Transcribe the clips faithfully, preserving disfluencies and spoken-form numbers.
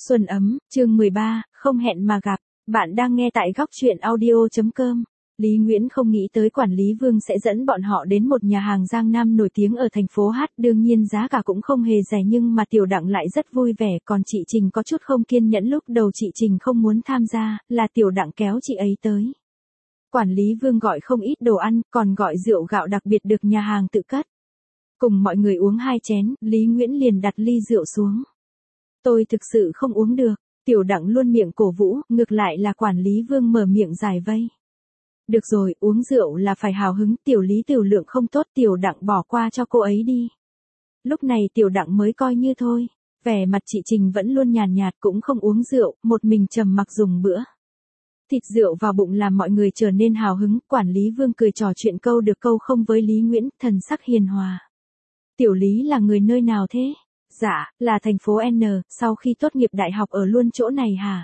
Xuân ấm, chương mười ba, không hẹn mà gặp. Bạn đang nghe tại góc truyện audio chấm com. Lý Nguyễn không nghĩ tới quản lý Vương sẽ dẫn bọn họ đến một nhà hàng Giang Nam nổi tiếng ở thành phố Hát, đương nhiên giá cả cũng không hề rẻ nhưng mà Tiểu Đặng lại rất vui vẻ, còn chị Trình có chút không kiên nhẫn. Lúc đầu chị Trình không muốn tham gia, là Tiểu Đặng kéo chị ấy tới. Quản lý Vương gọi không ít đồ ăn, còn gọi rượu gạo đặc biệt được nhà hàng tự cất. Cùng mọi người uống hai chén, Lý Nguyễn liền đặt ly rượu xuống. Tôi thực sự không uống được, Tiểu Đặng luôn miệng cổ vũ, ngược lại là quản lý Vương mở miệng giải vây. Được rồi, uống rượu là phải hào hứng, Tiểu Lý tiểu lượng không tốt, Tiểu Đặng bỏ qua cho cô ấy đi. Lúc này Tiểu Đặng mới coi như thôi, vẻ mặt chị Trình vẫn luôn nhàn nhạt, cũng không uống rượu, một mình trầm mặc dùng bữa. Thịt rượu vào bụng làm mọi người trở nên hào hứng, quản lý Vương cười trò chuyện câu được câu không với Lý Nguyễn, thần sắc hiền hòa. Tiểu Lý là người nơi nào thế? Dạ, là thành phố N, sau khi tốt nghiệp đại học ở luôn chỗ này hả?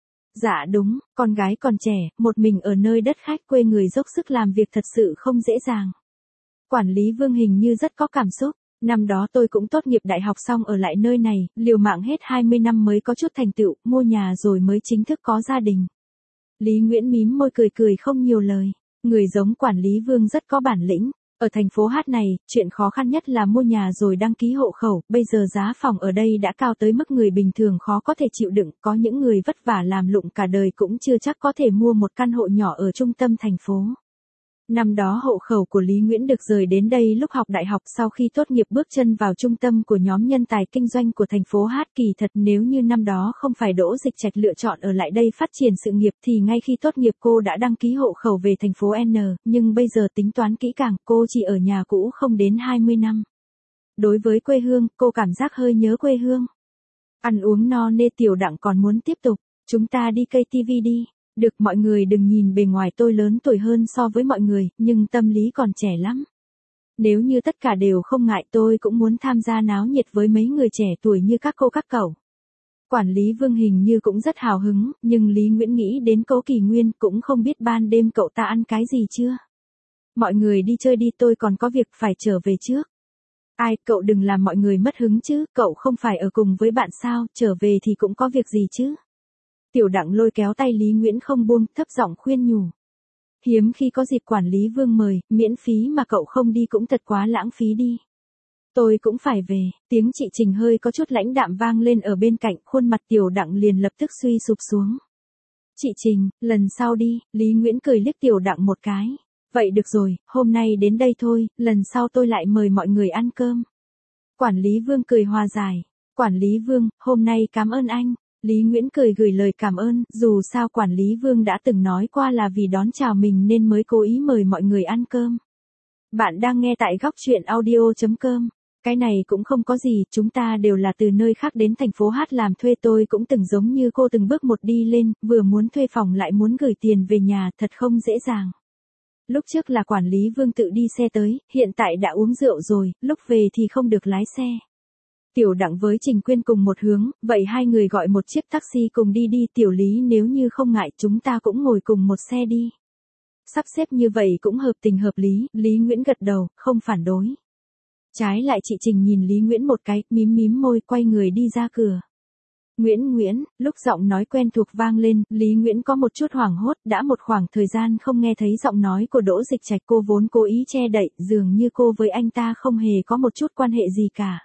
Dạ đúng, con gái còn trẻ, một mình ở nơi đất khách quê người dốc sức làm việc thật sự không dễ dàng. Quản lý Vương hình như rất có cảm xúc, năm đó tôi cũng tốt nghiệp đại học xong ở lại nơi này, liều mạng hết hai mươi năm mới có chút thành tựu, mua nhà rồi mới chính thức có gia đình. Lý Nguyễn mím môi cười cười không nhiều lời, người giống quản lý Vương rất có bản lĩnh. Ở thành phố Hát này, chuyện khó khăn nhất là mua nhà rồi đăng ký hộ khẩu, bây giờ giá phòng ở đây đã cao tới mức người bình thường khó có thể chịu đựng, có những người vất vả làm lụng cả đời cũng chưa chắc có thể mua một căn hộ nhỏ ở trung tâm thành phố. Năm đó hộ khẩu của Lý Nguyễn được rời đến đây lúc học đại học, sau khi tốt nghiệp bước chân vào trung tâm của nhóm nhân tài kinh doanh của thành phố Hát. Kỳ thật nếu như năm đó không phải Đỗ Dịch Trạch lựa chọn ở lại đây phát triển sự nghiệp thì ngay khi tốt nghiệp cô đã đăng ký hộ khẩu về thành phố N, nhưng bây giờ tính toán kỹ càng, cô chỉ ở nhà cũ không đến hai mươi năm. Đối với quê hương, cô cảm giác hơi nhớ quê hương. Ăn uống no nê, Tiểu Đặng còn muốn tiếp tục, chúng ta đi cây ti vi đi. Được, mọi người đừng nhìn bề ngoài tôi lớn tuổi hơn so với mọi người, nhưng tâm lý còn trẻ lắm. Nếu như tất cả đều không ngại tôi cũng muốn tham gia náo nhiệt với mấy người trẻ tuổi như các cô các cậu. Quản lý Vương hình như cũng rất hào hứng, nhưng Lý Nguyễn nghĩ đến Cố Kỳ Nguyên, cũng không biết ban đêm cậu ta ăn cái gì chưa. Mọi người đi chơi đi, tôi còn có việc phải trở về trước. Ai, cậu đừng làm mọi người mất hứng chứ, cậu không phải ở cùng với bạn sao, trở về thì cũng có việc gì chứ. Tiểu Đặng lôi kéo tay Lý Nguyễn không buông, thấp giọng khuyên nhủ. Hiếm khi có dịp quản lý Vương mời, miễn phí mà cậu không đi cũng thật quá lãng phí đi. Tôi cũng phải về, tiếng chị Trình hơi có chút lãnh đạm vang lên ở bên cạnh, khuôn mặt Tiểu Đặng liền lập tức suy sụp xuống. Chị Trình, lần sau đi, Lý Nguyễn cười liếc Tiểu Đặng một cái. Vậy được rồi, hôm nay đến đây thôi, lần sau tôi lại mời mọi người ăn cơm. Quản lý Vương cười hòa giải. Quản lý Vương, hôm nay cảm ơn anh. Lý Nguyễn cười gửi lời cảm ơn, dù sao quản lý Vương đã từng nói qua là vì đón chào mình nên mới cố ý mời mọi người ăn cơm. Bạn đang nghe tại góc truyện audio chấm com. Cái này cũng không có gì, chúng ta đều là từ nơi khác đến thành phố Hát làm thuê, tôi cũng từng giống như cô từng bước một đi lên, vừa muốn thuê phòng lại muốn gửi tiền về nhà, thật không dễ dàng. Lúc trước là quản lý Vương tự đi xe tới, hiện tại đã uống rượu rồi, lúc về thì không được lái xe. Tiểu Đặng với Trình Quyên cùng một hướng, vậy hai người gọi một chiếc taxi cùng đi đi. Tiểu Lý, nếu như không ngại chúng ta cũng ngồi cùng một xe đi. Sắp xếp như vậy cũng hợp tình hợp lý, Lý Nguyễn gật đầu, không phản đối. Trái lại chị Trình nhìn Lý Nguyễn một cái, mím mím môi, quay người đi ra cửa. Nguyễn Nguyễn, lúc giọng nói quen thuộc vang lên, Lý Nguyễn có một chút hoảng hốt, đã một khoảng thời gian không nghe thấy giọng nói của Đỗ Dịch Trạch, cô vốn cố ý che đậy, dường như cô với anh ta không hề có một chút quan hệ gì cả.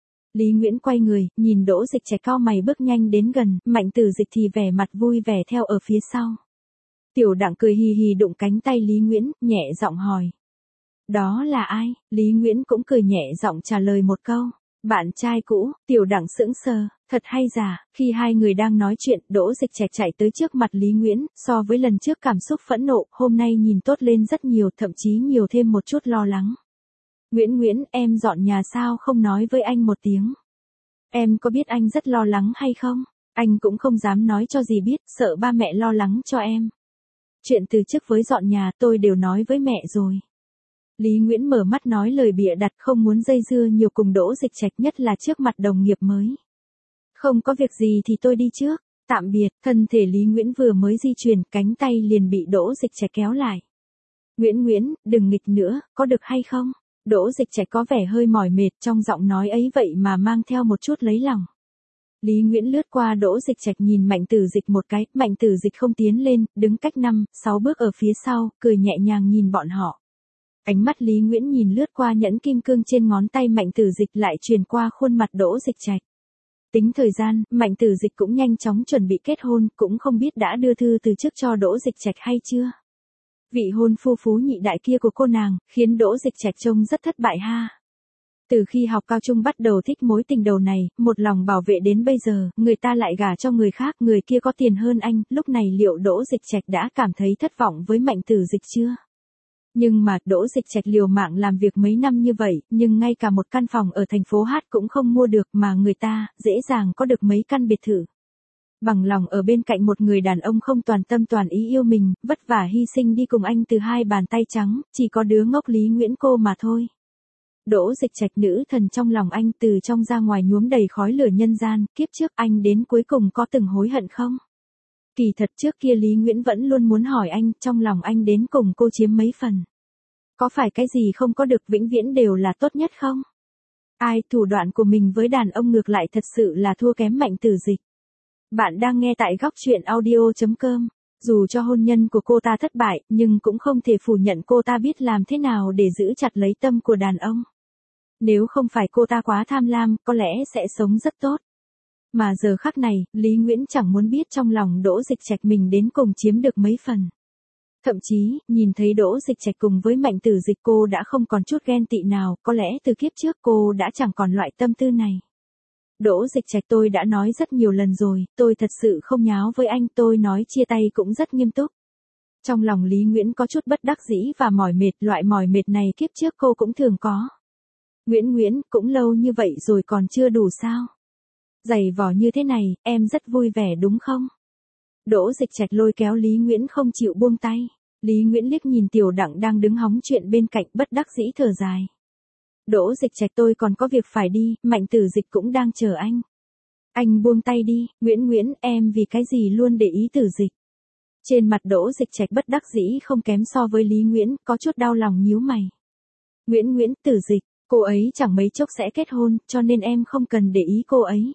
Lý Nguyễn quay người, nhìn Đỗ Dịch Trạch cau mày bước nhanh đến gần, Mạnh Tử Dịch thì vẻ mặt vui vẻ theo ở phía sau. Tiểu Đặng cười hì hì đụng cánh tay Lý Nguyễn, nhẹ giọng hỏi. Đó là ai? Lý Nguyễn cũng cười nhẹ giọng trả lời một câu. Bạn trai cũ. Tiểu Đặng sững sờ, thật hay giả, khi hai người đang nói chuyện, Đỗ Dịch Trạch chạy tới trước mặt Lý Nguyễn, so với lần trước cảm xúc phẫn nộ, hôm nay nhìn tốt lên rất nhiều, thậm chí nhiều thêm một chút lo lắng. Nguyễn Nguyễn, em dọn nhà sao không nói với anh một tiếng? Em có biết anh rất lo lắng hay không? Anh cũng không dám nói cho dì biết, sợ ba mẹ lo lắng cho em. Chuyện từ trước với dọn nhà tôi đều nói với mẹ rồi. Lý Nguyễn mở mắt nói lời bịa đặt, không muốn dây dưa nhiều cùng Đỗ Dịch Trạch, nhất là trước mặt đồng nghiệp mới. Không có việc gì thì tôi đi trước, tạm biệt. Thân thể Lý Nguyễn vừa mới di chuyển, cánh tay liền bị Đỗ Dịch Trạch kéo lại. Nguyễn Nguyễn, đừng nghịch nữa, có được hay không? Đỗ Dịch Trạch có vẻ hơi mỏi mệt, trong giọng nói ấy vậy mà mang theo một chút lấy lòng. Lý Nguyễn lướt qua Đỗ Dịch Trạch nhìn Mạnh Tử Dịch một cái, Mạnh Tử Dịch không tiến lên, đứng cách năm, sáu bước ở phía sau, cười nhẹ nhàng nhìn bọn họ. Ánh mắt Lý Nguyễn nhìn lướt qua nhẫn kim cương trên ngón tay Mạnh Tử Dịch lại truyền qua khuôn mặt Đỗ Dịch Trạch. Tính thời gian, Mạnh Tử Dịch cũng nhanh chóng chuẩn bị kết hôn, cũng không biết đã đưa thư từ trước cho Đỗ Dịch Trạch hay chưa. Vị hôn phu phú nhị đại kia của cô nàng, khiến Đỗ Dịch Trạch trông rất thất bại ha. Từ khi học cao trung bắt đầu thích mối tình đầu này, một lòng bảo vệ đến bây giờ, người ta lại gả cho người khác, người kia có tiền hơn anh, lúc này liệu Đỗ Dịch Trạch đã cảm thấy thất vọng với Mạnh Tử Dịch chưa? Nhưng mà, Đỗ Dịch Trạch liều mạng làm việc mấy năm như vậy, nhưng ngay cả một căn phòng ở thành phố Hát cũng không mua được mà người ta, dễ dàng có được mấy căn biệt thự. Bằng lòng ở bên cạnh một người đàn ông không toàn tâm toàn ý yêu mình, vất vả hy sinh đi cùng anh từ hai bàn tay trắng, chỉ có đứa ngốc Lý Nguyễn cô mà thôi. Đỗ Dịch Trạch nữ thần trong lòng anh từ trong ra ngoài nhuốm đầy khói lửa nhân gian, kiếp trước anh đến cuối cùng có từng hối hận không? Kỳ thật trước kia Lý Nguyễn vẫn luôn muốn hỏi anh, trong lòng anh đến cùng cô chiếm mấy phần? Có phải cái gì không có được vĩnh viễn đều là tốt nhất không? Ai thủ đoạn của mình với đàn ông ngược lại thật sự là thua kém Mạnh Tử Dịch. Bạn đang nghe tại góc truyện audio chấm com. Dù cho hôn nhân của cô ta thất bại, nhưng cũng không thể phủ nhận cô ta biết làm thế nào để giữ chặt lấy tâm của đàn ông. Nếu không phải cô ta quá tham lam, có lẽ sẽ sống rất tốt. Mà giờ khắc này, Lý Nguyễn chẳng muốn biết trong lòng Đỗ Dịch Trạch mình đến cùng chiếm được mấy phần. Thậm chí, nhìn thấy Đỗ Dịch Trạch cùng với Mạnh Tử Dịch cô đã không còn chút ghen tị nào, có lẽ từ kiếp trước cô đã chẳng còn loại tâm tư này. Đỗ Dịch Trạch tôi đã nói rất nhiều lần rồi, tôi thật sự không nháo với anh, tôi nói chia tay cũng rất nghiêm túc. Trong lòng Lý Nguyễn có chút bất đắc dĩ và mỏi mệt, loại mỏi mệt này kiếp trước cô cũng thường có. Nguyễn Nguyễn, cũng lâu như vậy rồi còn chưa đủ sao? Giày vò như thế này, em rất vui vẻ đúng không? Đỗ Dịch Trạch lôi kéo Lý Nguyễn không chịu buông tay. Lý Nguyễn liếc nhìn Tiểu Đặng đang đứng hóng chuyện bên cạnh bất đắc dĩ thở dài. Đỗ Dịch Trạch tôi còn có việc phải đi, Mạnh Tử Dịch cũng đang chờ anh. Anh buông tay đi, Nguyễn Nguyễn, em vì cái gì luôn để ý Tử Dịch. Trên mặt Đỗ Dịch Trạch bất đắc dĩ không kém so với Lý Nguyễn, có chút đau lòng nhíu mày. Nguyễn Nguyễn, Tử Dịch, cô ấy chẳng mấy chốc sẽ kết hôn, cho nên em không cần để ý cô ấy.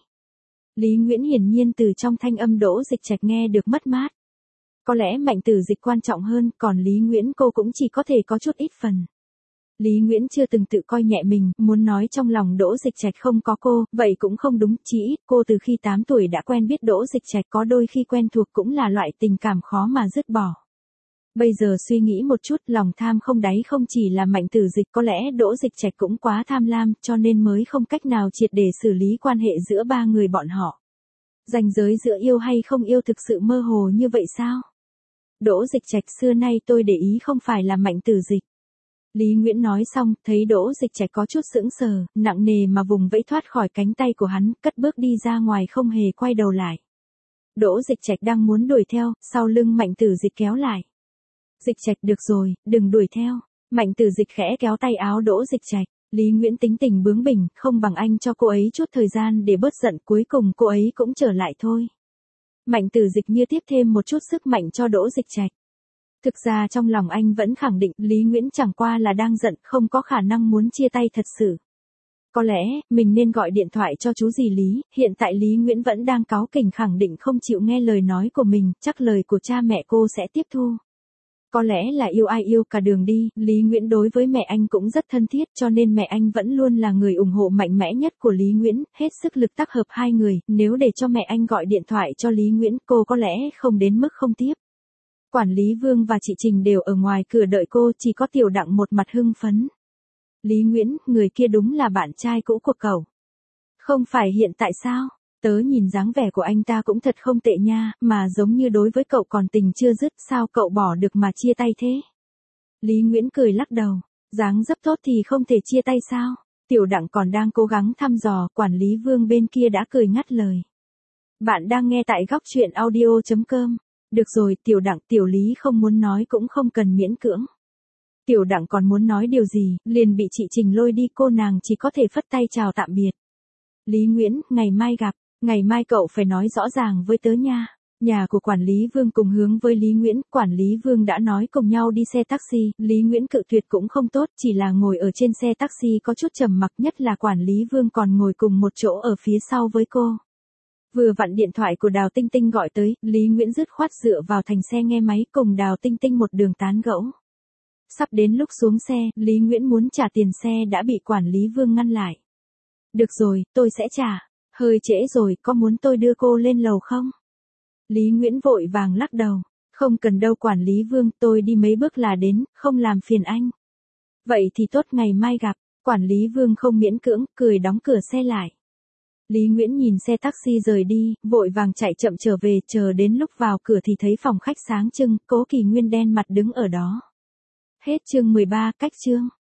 Lý Nguyễn hiển nhiên từ trong thanh âm Đỗ Dịch Trạch nghe được mất mát. Có lẽ Mạnh Tử Dịch quan trọng hơn, còn Lý Nguyễn cô cũng chỉ có thể có chút ít phần. Lý Nguyễn chưa từng tự coi nhẹ mình, muốn nói trong lòng Đỗ Dịch Trạch không có cô, vậy cũng không đúng, chỉ ít cô từ khi tám tuổi đã quen biết Đỗ Dịch Trạch, có đôi khi quen thuộc cũng là loại tình cảm khó mà dứt bỏ. Bây giờ suy nghĩ một chút, lòng tham không đáy không chỉ là Mạnh Tử Dịch, có lẽ Đỗ Dịch Trạch cũng quá tham lam, cho nên mới không cách nào triệt để xử lý quan hệ giữa ba người bọn họ. Ranh giới giữa yêu hay không yêu thực sự mơ hồ như vậy sao? Đỗ Dịch Trạch, xưa nay tôi để ý không phải là Mạnh Tử Dịch. Lý Nguyễn nói xong, thấy Đỗ Dịch Trạch có chút sững sờ, nặng nề mà vùng vẫy thoát khỏi cánh tay của hắn, cất bước đi ra ngoài không hề quay đầu lại. Đỗ Dịch Trạch đang muốn đuổi theo, sau lưng Mạnh Tử Dịch kéo lại. Dịch Trạch, được rồi, đừng đuổi theo. Mạnh Tử Dịch khẽ kéo tay áo Đỗ Dịch Trạch. Lý Nguyễn tính tình bướng bỉnh, không bằng anh cho cô ấy chút thời gian để bớt giận, cuối cùng cô ấy cũng trở lại thôi. Mạnh Tử Dịch như tiếp thêm một chút sức mạnh cho Đỗ Dịch Trạch. Thực ra trong lòng anh vẫn khẳng định Lý Nguyễn chẳng qua là đang giận, không có khả năng muốn chia tay thật sự. Có lẽ, mình nên gọi điện thoại cho chú dì Lý, hiện tại Lý Nguyễn vẫn đang cáu kỉnh khẳng định không chịu nghe lời nói của mình, chắc lời của cha mẹ cô sẽ tiếp thu. Có lẽ là yêu ai yêu cả đường đi, Lý Nguyễn đối với mẹ anh cũng rất thân thiết, cho nên mẹ anh vẫn luôn là người ủng hộ mạnh mẽ nhất của Lý Nguyễn, hết sức lực tác hợp hai người, nếu để cho mẹ anh gọi điện thoại cho Lý Nguyễn, cô có lẽ không đến mức không tiếp. Quản lý Vương và chị Trình đều ở ngoài cửa đợi cô, chỉ có Tiểu Đặng một mặt hưng phấn. Lý Nguyễn, người kia đúng là bạn trai cũ của cậu. Không phải hiện tại sao? Tớ nhìn dáng vẻ của anh ta cũng thật không tệ nha, mà giống như đối với cậu còn tình chưa dứt, sao cậu bỏ được mà chia tay thế? Lý Nguyễn cười lắc đầu, dáng dấp tốt thì không thể chia tay sao? Tiểu Đặng còn đang cố gắng thăm dò, quản lý Vương bên kia đã cười ngắt lời. Bạn đang nghe tại góc truyện audio chấm com. Được rồi, Tiểu Đặng, Tiểu Lý không muốn nói cũng không cần miễn cưỡng. Tiểu Đặng còn muốn nói điều gì, liền bị chị Trình lôi đi, cô nàng chỉ có thể phất tay chào tạm biệt. Lý Nguyễn, ngày mai gặp, ngày mai cậu phải nói rõ ràng với tớ nha. Nhà của quản lý Vương cùng hướng với Lý Nguyễn, quản lý Vương đã nói cùng nhau đi xe taxi, Lý Nguyễn cự tuyệt cũng không tốt, chỉ là ngồi ở trên xe taxi có chút trầm mặc, nhất là quản lý Vương còn ngồi cùng một chỗ ở phía sau với cô. Vừa vặn điện thoại của Đào Tinh Tinh gọi tới, Lý Nguyễn dứt khoát dựa vào thành xe nghe máy cùng Đào Tinh Tinh một đường tán gẫu. Sắp đến lúc xuống xe, Lý Nguyễn muốn trả tiền xe đã bị quản lý Vương ngăn lại. Được rồi, tôi sẽ trả. Hơi trễ rồi, có muốn tôi đưa cô lên lầu không? Lý Nguyễn vội vàng lắc đầu. Không cần đâu quản lý Vương, tôi đi mấy bước là đến, không làm phiền anh. Vậy thì tốt, ngày mai gặp. Quản lý Vương không miễn cưỡng, cười đóng cửa xe lại. Lý Nguyễn nhìn xe taxi rời đi, vội vàng chạy chậm trở về, chờ đến lúc vào cửa thì thấy phòng khách sáng trưng, Cố Kỳ Nguyên đen mặt đứng ở đó. Hết chương mười ba, cách chương.